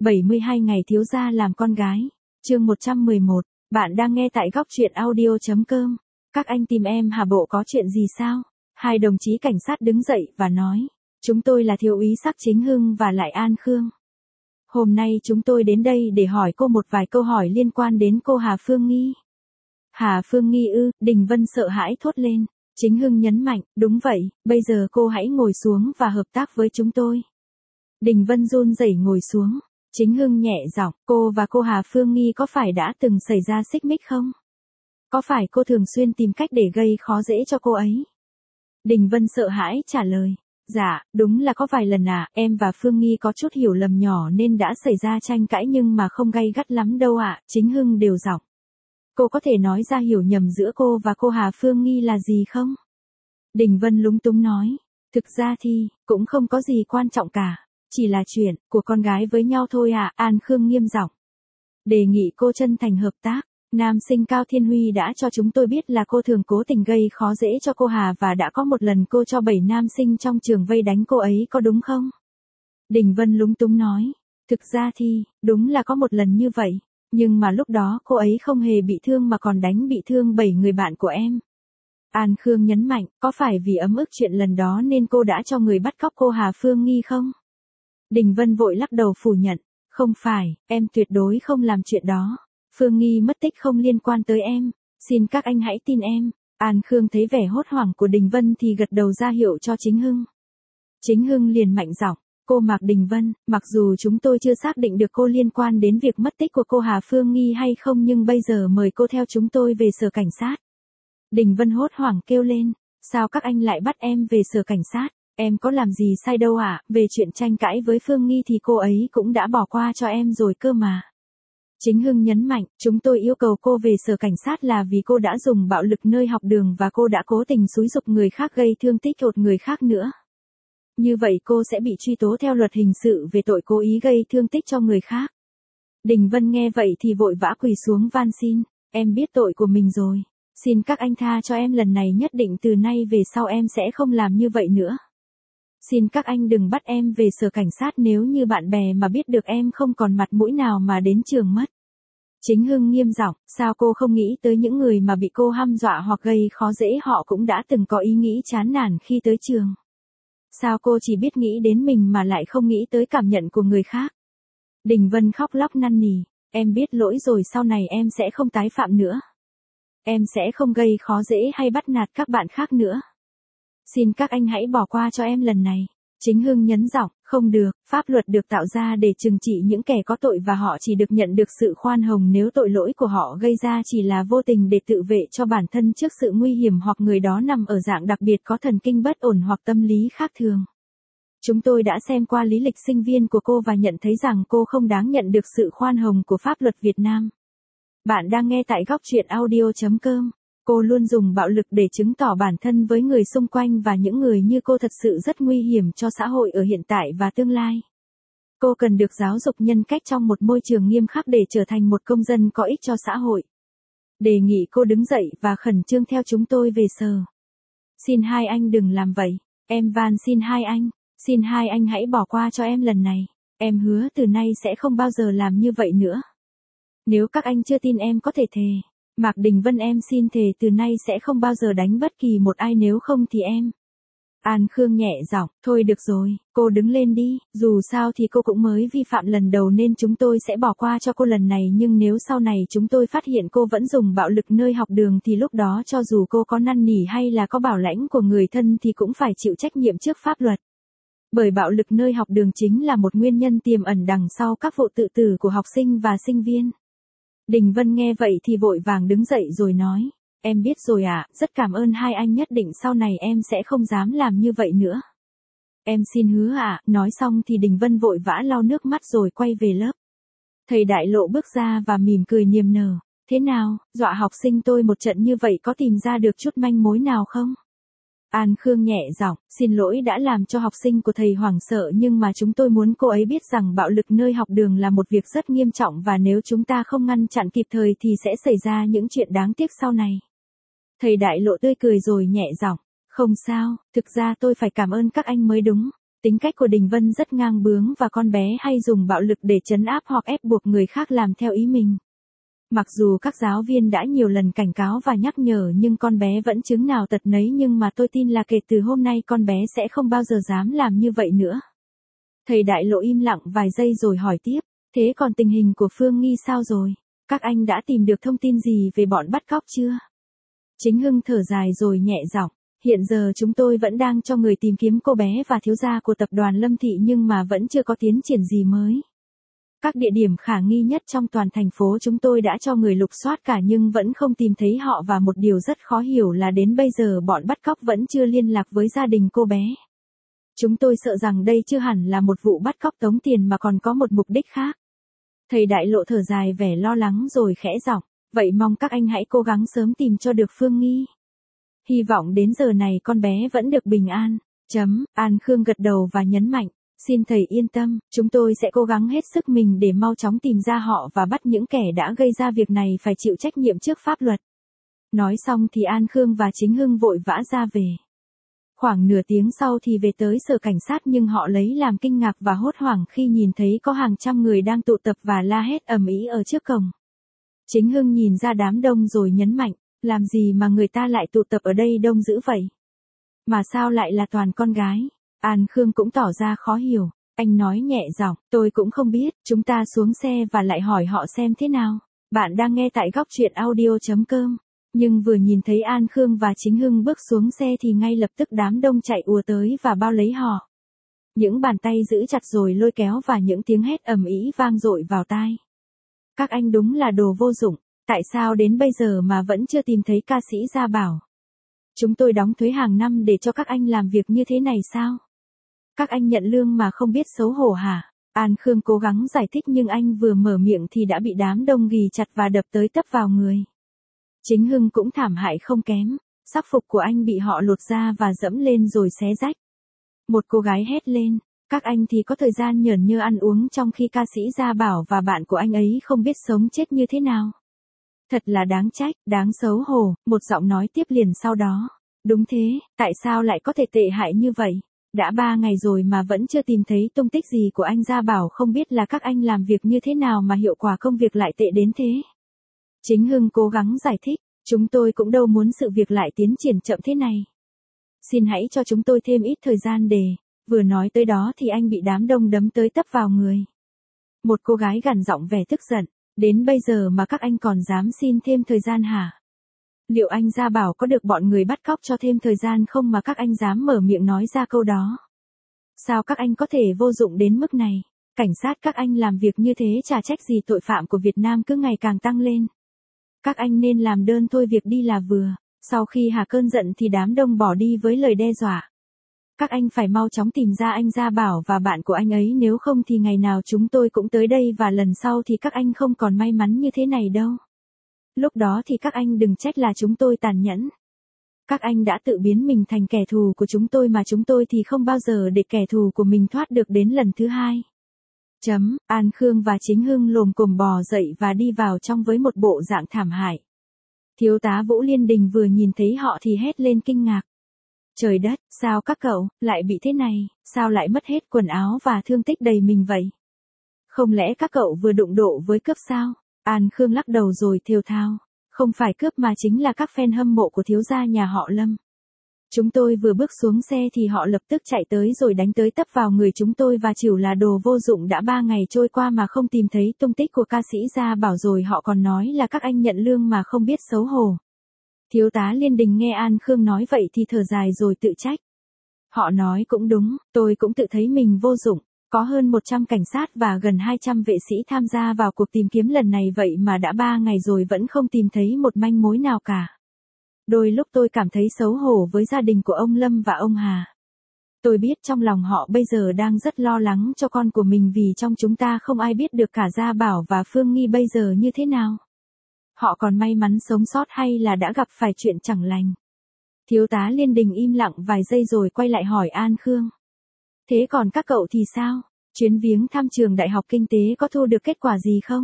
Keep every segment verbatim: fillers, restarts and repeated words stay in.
bảy mươi hai ngày thiếu gia làm con gái. Chương một trăm mười một. Bạn đang nghe tại góc truyện audio chấm com. Các anh tìm em hả, bộ có chuyện gì sao? Hai đồng chí cảnh sát đứng dậy và nói. Chúng tôi là thiếu úy Sắc Chính Hưng và lại An Khương. Hôm nay chúng tôi đến đây để hỏi cô một vài câu hỏi liên quan đến cô Hà Phương Nghi. Hà Phương Nghi ư? Đình Vân sợ hãi thốt lên. Chính Hưng nhấn mạnh, đúng vậy, bây giờ cô hãy ngồi xuống và hợp tác với chúng tôi. Đình Vân run rẩy ngồi xuống. Chính Hưng nhẹ giọng, cô và cô Hà Phương Nghi có phải đã từng xảy ra xích mích không? Có phải cô thường xuyên tìm cách để gây khó dễ cho cô ấy? Đình Vân sợ hãi trả lời. Dạ, đúng là có vài lần à, em và Phương Nghi có chút hiểu lầm nhỏ nên đã xảy ra tranh cãi nhưng mà không gay gắt lắm đâu ạ, à. Chính Hưng đều giọng. Cô có thể nói ra hiểu nhầm giữa cô và cô Hà Phương Nghi là gì không? Đình Vân lúng túng nói. Thực ra thì, cũng không có gì quan trọng cả. Chỉ là chuyện của con gái với nhau thôi à, An Khương nghiêm giọng. Đề nghị cô chân thành hợp tác. Nam sinh Cao Thiên Huy đã cho chúng tôi biết là cô thường cố tình gây khó dễ cho cô Hà và đã có một lần cô cho bảy nam sinh trong trường vây đánh cô ấy, có đúng không? Đình Vân lúng túng nói. Thực ra thì, đúng là có một lần như vậy. Nhưng mà lúc đó cô ấy không hề bị thương mà còn đánh bị thương bảy người bạn của em. An Khương nhấn mạnh, có phải vì ấm ức chuyện lần đó nên cô đã cho người bắt cóc cô Hà Phương Nghi không? Đình Vân vội lắc đầu phủ nhận. Không phải, em tuyệt đối không làm chuyện đó. Phương Nghi mất tích không liên quan tới em. Xin các anh hãy tin em. An Khương thấy vẻ hốt hoảng của Đình Vân thì gật đầu ra hiệu cho Chính Hưng. Chính Hưng liền mạnh giọng. Cô Mạc Đình Vân, mặc dù chúng tôi chưa xác định được cô liên quan đến việc mất tích của cô Hà Phương Nghi hay không nhưng bây giờ mời cô theo chúng tôi về sở cảnh sát. Đình Vân hốt hoảng kêu lên. Sao các anh lại bắt em về sở cảnh sát? Em có làm gì sai đâu ạ, à? Về chuyện tranh cãi với Phương Nghi thì cô ấy cũng đã bỏ qua cho em rồi cơ mà. Chính Hưng nhấn mạnh, chúng tôi yêu cầu cô về sở cảnh sát là vì cô đã dùng bạo lực nơi học đường và cô đã cố tình xúi giục người khác gây thương tích một người khác nữa. Như vậy cô sẽ bị truy tố theo luật hình sự về tội cố ý gây thương tích cho người khác. Đình Vân nghe vậy thì vội vã quỳ xuống van xin, em biết tội của mình rồi. Xin các anh tha cho em lần này, nhất định từ nay về sau em sẽ không làm như vậy nữa. Xin các anh đừng bắt em về sở cảnh sát nếu như bạn bè mà biết được em không còn mặt mũi nào mà đến trường mất. Chính Hưng nghiêm giọng, sao cô không nghĩ tới những người mà bị cô hăm dọa hoặc gây khó dễ, họ cũng đã từng có ý nghĩ chán nản khi tới trường. Sao cô chỉ biết nghĩ đến mình mà lại không nghĩ tới cảm nhận của người khác? Đình Vân khóc lóc năn nỉ, em biết lỗi rồi, sau này em sẽ không tái phạm nữa. Em sẽ không gây khó dễ hay bắt nạt các bạn khác nữa. Xin các anh hãy bỏ qua cho em lần này. Chính Hưng nhấn giọng, không được, pháp luật được tạo ra để trừng trị những kẻ có tội và họ chỉ được nhận được sự khoan hồng nếu tội lỗi của họ gây ra chỉ là vô tình để tự vệ cho bản thân trước sự nguy hiểm hoặc người đó nằm ở dạng đặc biệt có thần kinh bất ổn hoặc tâm lý khác thường. Chúng tôi đã xem qua lý lịch sinh viên của cô và nhận thấy rằng cô không đáng nhận được sự khoan hồng của pháp luật Việt Nam. Bạn đang nghe tại góc truyện audio chấm com. Cô luôn dùng bạo lực để chứng tỏ bản thân với người xung quanh và những người như cô thật sự rất nguy hiểm cho xã hội ở hiện tại và tương lai. Cô cần được giáo dục nhân cách trong một môi trường nghiêm khắc để trở thành một công dân có ích cho xã hội. Đề nghị cô đứng dậy và khẩn trương theo chúng tôi về sở. Xin hai anh đừng làm vậy. Em van xin hai anh. Xin hai anh hãy bỏ qua cho em lần này. Em hứa từ nay sẽ không bao giờ làm như vậy nữa. Nếu các anh chưa tin em có thể thề. Mạc Đình Vân, em xin thề từ nay sẽ không bao giờ đánh bất kỳ một ai, nếu không thì em. An Khương nhẹ giọng, thôi được rồi, cô đứng lên đi, dù sao thì cô cũng mới vi phạm lần đầu nên chúng tôi sẽ bỏ qua cho cô lần này, nhưng nếu sau này chúng tôi phát hiện cô vẫn dùng bạo lực nơi học đường thì lúc đó cho dù cô có năn nỉ hay là có bảo lãnh của người thân thì cũng phải chịu trách nhiệm trước pháp luật. Bởi bạo lực nơi học đường chính là một nguyên nhân tiềm ẩn đằng sau các vụ tự tử của học sinh và sinh viên. Đình Vân nghe vậy thì vội vàng đứng dậy rồi nói, em biết rồi ạ, à, rất cảm ơn hai anh, nhất định sau này em sẽ không dám làm như vậy nữa. Em xin hứa ạ, à. Nói xong thì Đình Vân vội vã lau nước mắt rồi quay về lớp. Thầy Đại Lộ bước ra và mỉm cười niềm nở, thế nào, dọa học sinh tôi một trận như vậy có tìm ra được chút manh mối nào không? An Khương nhẹ giọng, xin lỗi đã làm cho học sinh của thầy hoảng sợ, nhưng mà chúng tôi muốn cô ấy biết rằng bạo lực nơi học đường là một việc rất nghiêm trọng và nếu chúng ta không ngăn chặn kịp thời thì sẽ xảy ra những chuyện đáng tiếc sau này. Thầy Đại Lộ tươi cười rồi nhẹ giọng, không sao, thực ra tôi phải cảm ơn các anh mới đúng. Tính cách của Đình Vân rất ngang bướng và con bé hay dùng bạo lực để trấn áp hoặc ép buộc người khác làm theo ý mình. Mặc dù các giáo viên đã nhiều lần cảnh cáo và nhắc nhở nhưng con bé vẫn chứng nào tật nấy, nhưng mà tôi tin là kể từ hôm nay con bé sẽ không bao giờ dám làm như vậy nữa. Thầy Đại Lộ im lặng vài giây rồi hỏi tiếp, thế còn tình hình của Phương Nghi sao rồi? Các anh đã tìm được thông tin gì về bọn bắt cóc chưa? Chính Hưng thở dài rồi nhẹ giọng, hiện giờ chúng tôi vẫn đang cho người tìm kiếm cô bé và thiếu gia của tập đoàn Lâm Thị nhưng mà vẫn chưa có tiến triển gì mới. Các địa điểm khả nghi nhất trong toàn thành phố chúng tôi đã cho người lục soát cả nhưng vẫn không tìm thấy họ, và một điều rất khó hiểu là đến bây giờ bọn bắt cóc vẫn chưa liên lạc với gia đình cô bé. Chúng tôi sợ rằng đây chưa hẳn là một vụ bắt cóc tống tiền mà còn có một mục đích khác. Thầy Đại Lộ thở dài vẻ lo lắng rồi khẽ giọng, vậy mong các anh hãy cố gắng sớm tìm cho được Phương Nghi. Hy vọng đến giờ này con bé vẫn được bình an. Chấm, An Khương gật đầu và nhấn mạnh, xin thầy yên tâm, chúng tôi sẽ cố gắng hết sức mình để mau chóng tìm ra họ và bắt những kẻ đã gây ra việc này phải chịu trách nhiệm trước pháp luật. Nói xong thì An Khương và Chính Hưng vội vã ra về. Khoảng nửa tiếng sau thì về tới sở cảnh sát nhưng họ lấy làm kinh ngạc và hốt hoảng khi nhìn thấy có hàng trăm người đang tụ tập và la hét ầm ĩ ở trước cổng. Chính Hưng nhìn ra đám đông rồi nhấn mạnh, làm gì mà người ta lại tụ tập ở đây đông dữ vậy? Mà sao lại là toàn con gái? An Khương cũng tỏ ra khó hiểu, anh nói nhẹ giọng, tôi cũng không biết, chúng ta xuống xe và lại hỏi họ xem thế nào. Bạn đang nghe tại góc truyện audio chấm com. Nhưng vừa nhìn thấy An Khương và Chính Hưng bước xuống xe thì ngay lập tức đám đông chạy ùa tới và bao lấy họ. Những bàn tay giữ chặt rồi lôi kéo và những tiếng hét ầm ĩ vang dội vào tai. Các anh đúng là đồ vô dụng, tại sao đến bây giờ mà vẫn chưa tìm thấy ca sĩ Gia Bảo? Chúng tôi đóng thuế hàng năm để cho các anh làm việc như thế này sao? Các anh nhận lương mà không biết xấu hổ hả? An Khương cố gắng giải thích nhưng anh vừa mở miệng thì đã bị đám đông ghì chặt và đập tới tấp vào người. Chính Hưng cũng thảm hại không kém, sắc phục của anh bị họ lột ra và dẫm lên rồi xé rách. Một cô gái hét lên, các anh thì có thời gian nhởn nhơ ăn uống trong khi ca sĩ Gia Bảo và bạn của anh ấy không biết sống chết như thế nào. Thật là đáng trách, đáng xấu hổ, một giọng nói tiếp liền sau đó. Đúng thế, tại sao lại có thể tệ hại như vậy? Đã ba ngày rồi mà vẫn chưa tìm thấy tung tích gì của anh Gia Bảo, không biết là các anh làm việc như thế nào mà hiệu quả công việc lại tệ đến thế. Chính Hưng cố gắng giải thích, chúng tôi cũng đâu muốn sự việc lại tiến triển chậm thế này. Xin hãy cho chúng tôi thêm ít thời gian để, vừa nói tới đó thì anh bị đám đông đấm tới tấp vào người. Một cô gái gằn giọng vẻ tức giận, đến bây giờ mà các anh còn dám xin thêm thời gian hả? Liệu anh Gia Bảo có được bọn người bắt cóc cho thêm thời gian không mà các anh dám mở miệng nói ra câu đó? Sao các anh có thể vô dụng đến mức này? Cảnh sát các anh làm việc như thế chả trách gì tội phạm của Việt Nam cứ ngày càng tăng lên. Các anh nên làm đơn thôi việc đi là vừa. Sau khi hạ cơn giận thì đám đông bỏ đi với lời đe dọa. Các anh phải mau chóng tìm ra anh Gia Bảo và bạn của anh ấy, nếu không thì ngày nào chúng tôi cũng tới đây và lần sau thì các anh không còn may mắn như thế này đâu. Lúc đó thì các anh đừng trách là chúng tôi tàn nhẫn. Các anh đã tự biến mình thành kẻ thù của chúng tôi mà chúng tôi thì không bao giờ để kẻ thù của mình thoát được đến lần thứ hai. Chấm, An Khương và Chính Hưng lồm cồm bò dậy và đi vào trong với một bộ dạng thảm hại. Thiếu tá Vũ Liên Đình vừa nhìn thấy họ thì hét lên kinh ngạc. Trời đất, sao các cậu lại bị thế này, sao lại mất hết quần áo và thương tích đầy mình vậy? Không lẽ các cậu vừa đụng độ với cướp sao? An Khương lắc đầu rồi thều thào, không phải cướp mà chính là các fan hâm mộ của thiếu gia nhà họ Lâm. Chúng tôi vừa bước xuống xe thì họ lập tức chạy tới rồi đánh tới tấp vào người chúng tôi và chửi là đồ vô dụng, đã ba ngày trôi qua mà không tìm thấy tung tích của ca sĩ Gia Bảo rồi họ còn nói là các anh nhận lương mà không biết xấu hổ. Thiếu tá Liên Đình nghe An Khương nói vậy thì thở dài rồi tự trách. Họ nói cũng đúng, tôi cũng tự thấy mình vô dụng. Có hơn một trăm cảnh sát và gần hai trăm vệ sĩ tham gia vào cuộc tìm kiếm lần này vậy mà đã ba ngày rồi vẫn không tìm thấy một manh mối nào cả. Đôi lúc tôi cảm thấy xấu hổ với gia đình của ông Lâm và ông Hà. Tôi biết trong lòng họ bây giờ đang rất lo lắng cho con của mình vì trong chúng ta không ai biết được cả Gia Bảo và Phương Nghi bây giờ như thế nào. Họ còn may mắn sống sót hay là đã gặp phải chuyện chẳng lành. Thiếu tá Liên Đình im lặng vài giây rồi quay lại hỏi An Khương. Thế còn các cậu thì sao? Chuyến viếng thăm trường Đại học Kinh tế có thu được kết quả gì không?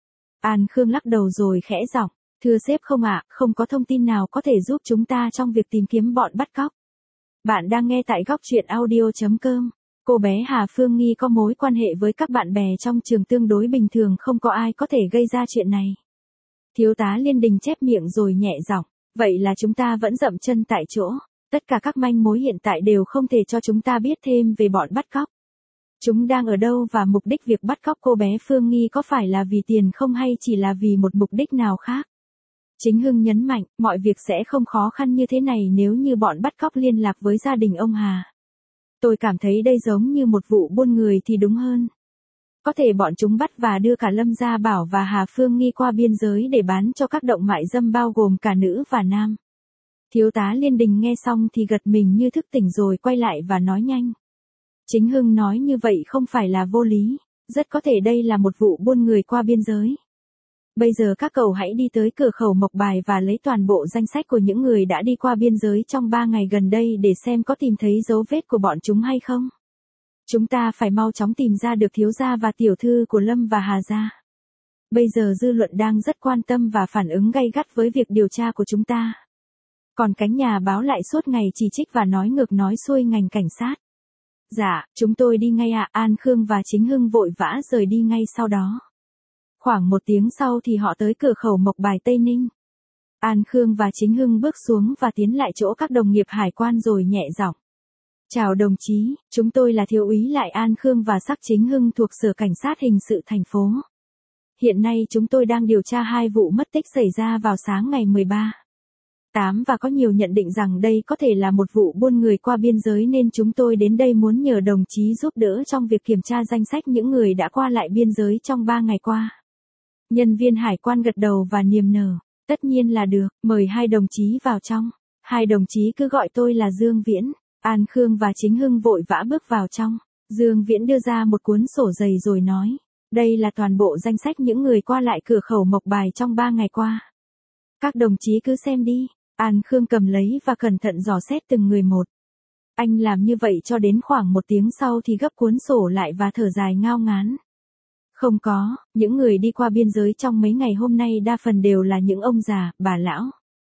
An Khương lắc đầu rồi khẽ giọng. Thưa sếp không ạ, không có thông tin nào có thể giúp chúng ta trong việc tìm kiếm bọn bắt cóc. Bạn đang nghe tại góc truyện audio chấm com. Cô bé Hà Phương nghi có mối quan hệ với các bạn bè trong trường tương đối bình thường, không có ai có thể gây ra chuyện này. Thiếu tá Liên Đình chép miệng rồi nhẹ giọng, vậy là chúng ta vẫn dậm chân tại chỗ. Tất cả các manh mối hiện tại đều không thể cho chúng ta biết thêm về bọn bắt cóc. Chúng đang ở đâu và mục đích việc bắt cóc cô bé Phương nghi có phải là vì tiền không hay chỉ là vì một mục đích nào khác. Chính Hưng nhấn mạnh, mọi việc sẽ không khó khăn như thế này nếu như bọn bắt cóc liên lạc với gia đình ông Hà. Tôi cảm thấy đây giống như một vụ buôn người thì đúng hơn. Có thể bọn chúng bắt và đưa cả Lâm Gia Bảo và Hà Phương nghi qua biên giới để bán cho các động mại dâm bao gồm cả nữ và nam. Thiếu tá Liên Đình nghe xong thì gật mình như thức tỉnh rồi quay lại và nói nhanh. Chính Hưng nói như vậy không phải là vô lý, rất có thể đây là một vụ buôn người qua biên giới. Bây giờ các cậu hãy đi tới cửa khẩu Mộc Bài và lấy toàn bộ danh sách của những người đã đi qua biên giới trong ba ngày gần đây để xem có tìm thấy dấu vết của bọn chúng hay không. Chúng ta phải mau chóng tìm ra được thiếu gia và tiểu thư của Lâm và Hà gia. Bây giờ dư luận đang rất quan tâm và phản ứng gay gắt với việc điều tra của chúng ta. Còn cánh nhà báo lại suốt ngày chỉ trích và nói ngược nói xuôi ngành cảnh sát. Dạ, chúng tôi đi ngay ạ. An Khương và Chính Hưng vội vã rời đi ngay sau đó. Khoảng một tiếng sau thì họ tới cửa khẩu Mộc Bài Tây Ninh. An Khương và Chính Hưng bước xuống và tiến lại chỗ các đồng nghiệp hải quan rồi nhẹ giọng. Chào đồng chí, chúng tôi là thiếu úy Lại An Khương và Sắc Chính Hưng thuộc Sở Cảnh sát Hình sự thành phố. Hiện nay chúng tôi đang điều tra hai vụ mất tích xảy ra vào sáng ngày mười ba tháng tám và có nhiều nhận định rằng đây có thể là một vụ buôn người qua biên giới nên chúng tôi đến đây muốn nhờ đồng chí giúp đỡ trong việc kiểm tra danh sách những người đã qua lại biên giới trong ba ngày qua. Nhân viên hải quan gật đầu và niềm nở. Tất nhiên là được, mời hai đồng chí vào trong. Hai đồng chí cứ gọi tôi là Dương Viễn. An Khương và Chính Hưng vội vã bước vào trong. Dương Viễn đưa ra một cuốn sổ dày rồi nói. Đây là toàn bộ danh sách những người qua lại cửa khẩu Mộc Bài trong ba ngày qua. Các đồng chí cứ xem đi. An Khương cầm lấy và cẩn thận dò xét từng người một. Anh làm như vậy cho đến khoảng một tiếng sau thì gấp cuốn sổ lại và thở dài ngao ngán. Không có, những người đi qua biên giới trong mấy ngày hôm nay đa phần đều là những ông già, bà lão.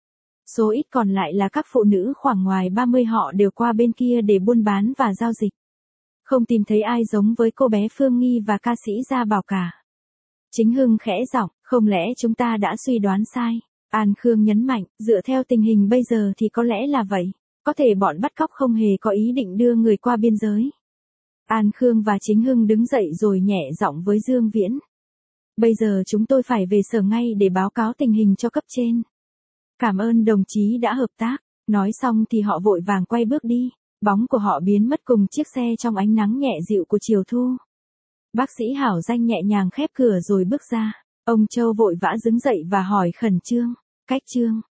Số ít còn lại là các phụ nữ khoảng ngoài ba mươi, họ đều qua bên kia để buôn bán và giao dịch. Không tìm thấy ai giống với cô bé Phương Nghi và ca sĩ Gia Bảo cả. Chính Hưng khẽ giọng, không lẽ chúng ta đã suy đoán sai? An Khương nhấn mạnh, dựa theo tình hình bây giờ thì có lẽ là vậy. Có thể bọn bắt cóc không hề có ý định đưa người qua biên giới. An Khương và Chính Hưng đứng dậy rồi nhẹ giọng với Dương Viễn. Bây giờ chúng tôi phải về sở ngay để báo cáo tình hình cho cấp trên. Cảm ơn đồng chí đã hợp tác. Nói xong thì họ vội vàng quay bước đi. Bóng của họ biến mất cùng chiếc xe trong ánh nắng nhẹ dịu của chiều thu. Bác sĩ Hảo Danh nhẹ nhàng khép cửa rồi bước ra. Ông Châu vội vã đứng dậy và hỏi khẩn trương. Cách trương.